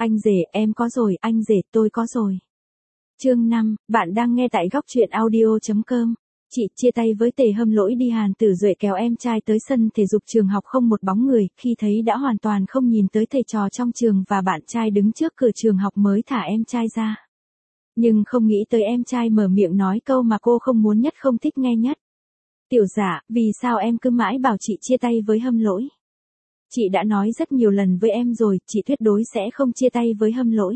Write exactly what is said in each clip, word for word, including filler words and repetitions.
Anh rể, em có rồi, anh rể, tôi có rồi. Chương năm, bạn đang nghe tại góc truyện audio chấm com. Chị chia tay với Tề Hâm Lỗi đi. Hàn Tử Duệ kéo em trai tới sân thể dục trường học không một bóng người, khi thấy đã hoàn toàn không nhìn tới thầy trò trong trường và bạn trai đứng trước cửa trường học mới thả em trai ra. Nhưng không nghĩ tới em trai mở miệng nói câu mà cô không muốn nhất, không thích nghe nhất. Tiểu Dạ, vì sao em cứ mãi bảo chị chia tay với Hâm Lỗi? Chị đã nói rất nhiều lần với em rồi, chị tuyệt đối sẽ không chia tay với Hâm Lỗi.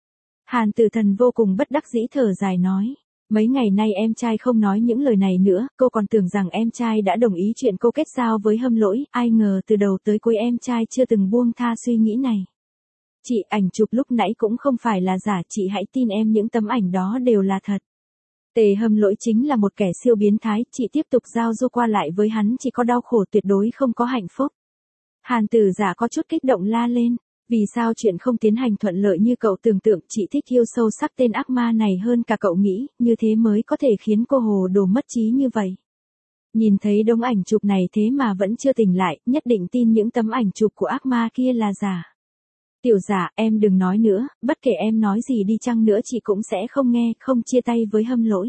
Hàn Tử Thần vô cùng bất đắc dĩ thở dài nói. Mấy ngày nay em trai không nói những lời này nữa, cô còn tưởng rằng em trai đã đồng ý chuyện cô kết giao với Hâm Lỗi, ai ngờ từ đầu tới cuối em trai chưa từng buông tha suy nghĩ này. Chị, ảnh chụp lúc nãy cũng không phải là giả, chị hãy tin em, những tấm ảnh đó đều là thật. Tề Hâm Lỗi chính là một kẻ siêu biến thái, chị tiếp tục giao du qua lại với hắn chỉ có đau khổ, tuyệt đối không có hạnh phúc. Hàn Tử Dạ có chút kích động la lên. Vì sao chuyện không tiến hành thuận lợi như cậu tưởng tượng? Chị thích yêu sâu sắc tên ác ma này hơn cả cậu nghĩ, như thế mới có thể khiến cô hồ đồ mất trí như vậy. Nhìn thấy đống ảnh chụp này thế mà vẫn chưa tỉnh lại, nhất định tin những tấm ảnh chụp của ác ma kia là giả. Tiểu Dạ, em đừng nói nữa, bất kể em nói gì đi chăng nữa chị cũng sẽ không nghe, không chia tay với Hâm Lỗi.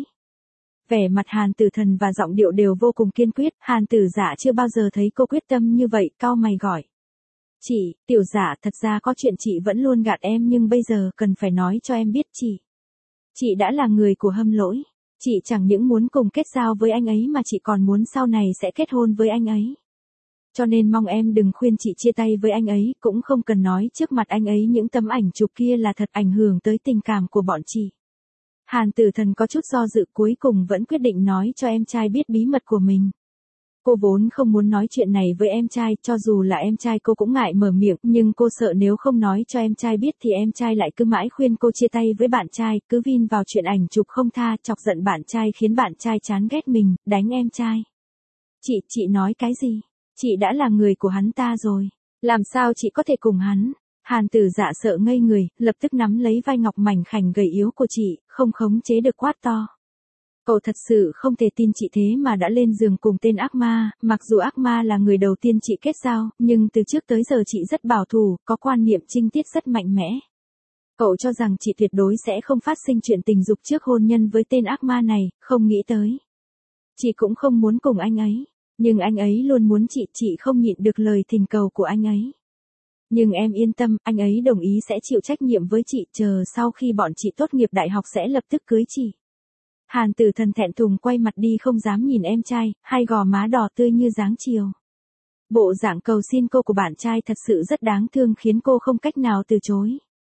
Vẻ mặt Hàn Tử Thần và giọng điệu đều vô cùng kiên quyết, Hàn Tử Dạ chưa bao giờ thấy cô quyết tâm như vậy, cau mày gọi. Chị, Tiểu Dạ, thật ra có chuyện chị vẫn luôn gạt em nhưng bây giờ cần phải nói cho em biết chị. Chị đã là người của Hâm Lỗi. Chị chẳng những muốn cùng kết giao với anh ấy mà chị còn muốn sau này sẽ kết hôn với anh ấy. Cho nên mong em đừng khuyên chị chia tay với anh ấy, cũng không cần nói trước mặt anh ấy những tấm ảnh chụp kia là thật, ảnh hưởng tới tình cảm của bọn chị. Hàn Tử Thần có chút do dự, cuối cùng vẫn quyết định nói cho em trai biết bí mật của mình. Cô vốn không muốn nói chuyện này với em trai, cho dù là em trai cô cũng ngại mở miệng, nhưng cô sợ nếu không nói cho em trai biết thì em trai lại cứ mãi khuyên cô chia tay với bạn trai, cứ vin vào chuyện ảnh chụp không tha, chọc giận bạn trai khiến bạn trai chán ghét mình, đánh em trai. Chị, chị nói cái gì? Chị đã là người của hắn ta rồi. Làm sao chị có thể cùng hắn? Hàn Tử Dạ sợ ngây người, lập tức nắm lấy vai ngọc mảnh khảnh gầy yếu của chị, không khống chế được quát to. Cậu thật sự không thể tin chị thế mà đã lên giường cùng tên ác ma, mặc dù ác ma là người đầu tiên chị kết giao, nhưng từ trước tới giờ chị rất bảo thủ, có quan niệm trinh tiết rất mạnh mẽ. Cậu cho rằng chị tuyệt đối sẽ không phát sinh chuyện tình dục trước hôn nhân với tên ác ma này, không nghĩ tới. Chị cũng không muốn cùng anh ấy, nhưng anh ấy luôn muốn chị, chị không nhịn được lời thỉnh cầu của anh ấy. Nhưng em yên tâm, anh ấy đồng ý sẽ chịu trách nhiệm với chị, chờ sau khi bọn chị tốt nghiệp đại học sẽ lập tức cưới chị. Hàn Tử Thần thẹn thùng quay mặt đi không dám nhìn em trai, hai gò má đỏ tươi như dáng chiều. Bộ dạng cầu xin cô của bạn trai thật sự rất đáng thương khiến cô không cách nào từ chối.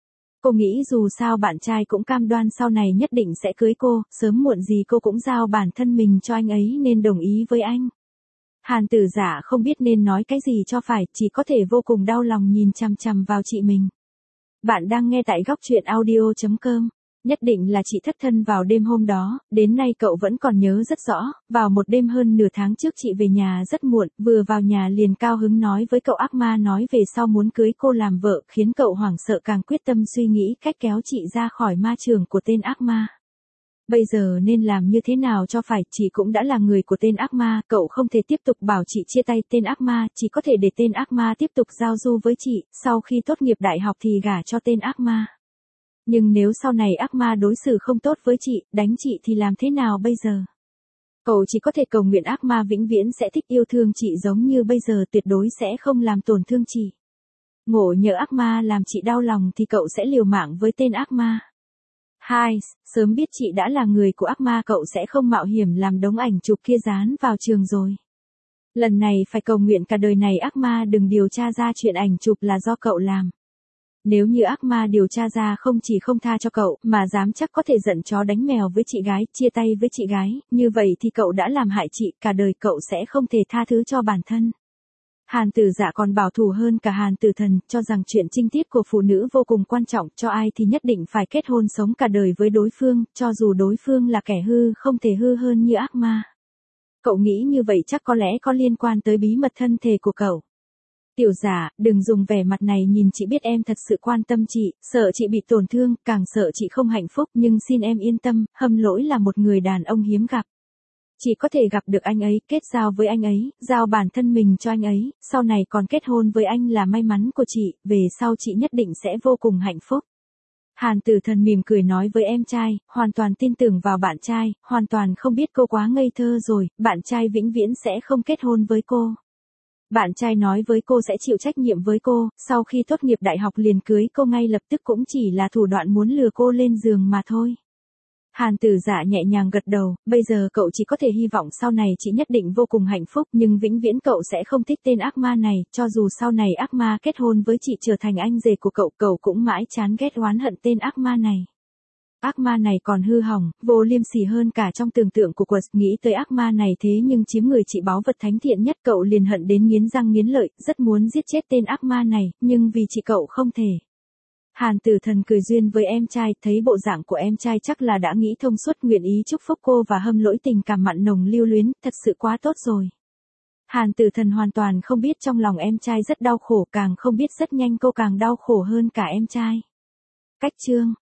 Cô nghĩ dù sao bạn trai cũng cam đoan sau này nhất định sẽ cưới cô, sớm muộn gì cô cũng giao bản thân mình cho anh ấy nên đồng ý với anh. Hàn Tử Dạ không biết nên nói cái gì cho phải, chỉ có thể vô cùng đau lòng nhìn chằm chằm vào chị mình. Bạn đang nghe tại góc truyện audio chấm com. Nhất định là chị thất thân vào đêm hôm đó, đến nay cậu vẫn còn nhớ rất rõ, vào một đêm hơn nửa tháng trước chị về nhà rất muộn, vừa vào nhà liền cao hứng nói với cậu ác ma nói về sau muốn cưới cô làm vợ, khiến cậu hoảng sợ càng quyết tâm suy nghĩ cách kéo chị ra khỏi ma trường của tên ác ma. Bây giờ nên làm như thế nào cho phải, chị cũng đã là người của tên ác ma, cậu không thể tiếp tục bảo chị chia tay tên ác ma, chỉ có thể để tên ác ma tiếp tục giao du với chị, sau khi tốt nghiệp đại học thì gả cho tên ác ma. Nhưng nếu sau này ác ma đối xử không tốt với chị, đánh chị thì làm thế nào bây giờ? Cậu chỉ có thể cầu nguyện ác ma vĩnh viễn sẽ thích yêu thương chị giống như bây giờ, tuyệt đối sẽ không làm tổn thương chị. Ngộ nhỡ ác ma làm chị đau lòng thì cậu sẽ liều mạng với tên ác ma. Hai, sớm biết chị đã là người của ác ma cậu sẽ không mạo hiểm làm đống ảnh chụp kia dán vào trường rồi. Lần này phải cầu nguyện cả đời này ác ma đừng điều tra ra chuyện ảnh chụp là do cậu làm. Nếu như ác ma điều tra ra không chỉ không tha cho cậu, mà dám chắc có thể giận chó đánh mèo với chị gái, chia tay với chị gái, như vậy thì cậu đã làm hại chị, cả đời cậu sẽ không thể tha thứ cho bản thân. Hàn Tử Dạ còn bảo thủ hơn cả Hàn Tử Thần, cho rằng chuyện trinh tiết của phụ nữ vô cùng quan trọng, cho ai thì nhất định phải kết hôn sống cả đời với đối phương, cho dù đối phương là kẻ hư không thể hư hơn như ác ma. Cậu nghĩ như vậy chắc có lẽ có liên quan tới bí mật thân thể của cậu. Tiểu Dạ, đừng dùng vẻ mặt này nhìn chị, biết em thật sự quan tâm chị, sợ chị bị tổn thương, càng sợ chị không hạnh phúc, nhưng xin em yên tâm, Hâm Lỗi là một người đàn ông hiếm gặp. Chị có thể gặp được anh ấy, kết giao với anh ấy, giao bản thân mình cho anh ấy, sau này còn kết hôn với anh là may mắn của chị, về sau chị nhất định sẽ vô cùng hạnh phúc. Hàn Tử Thần mỉm cười nói với em trai, hoàn toàn tin tưởng vào bạn trai, hoàn toàn không biết cô quá ngây thơ rồi, bạn trai vĩnh viễn sẽ không kết hôn với cô. Bạn trai nói với cô sẽ chịu trách nhiệm với cô, sau khi tốt nghiệp đại học liền cưới cô ngay lập tức cũng chỉ là thủ đoạn muốn lừa cô lên giường mà thôi. Hàn Tử Dạ nhẹ nhàng gật đầu, bây giờ cậu chỉ có thể hy vọng sau này chị nhất định vô cùng hạnh phúc, nhưng vĩnh viễn cậu sẽ không thích tên ác ma này, cho dù sau này ác ma kết hôn với chị trở thành anh rể của cậu, cậu cũng mãi chán ghét oán hận tên ác ma này. Ác ma này còn hư hỏng, vô liêm sỉ hơn cả trong tưởng tượng của Quật, nghĩ tới ác ma này thế nhưng chiếm người chị báu vật thánh thiện nhất, cậu liền hận đến nghiến răng nghiến lợi, rất muốn giết chết tên ác ma này, nhưng vì chị cậu không thể. Hàn Tử Thần cười duyên với em trai, thấy bộ dạng của em trai chắc là đã nghĩ thông suốt, nguyện ý chúc phúc cô và Hâm Lỗi tình cảm mặn nồng lưu luyến, thật sự quá tốt rồi. Hàn Tử Thần hoàn toàn không biết trong lòng em trai rất đau khổ, càng không biết rất nhanh cô càng đau khổ hơn cả em trai. Cách chương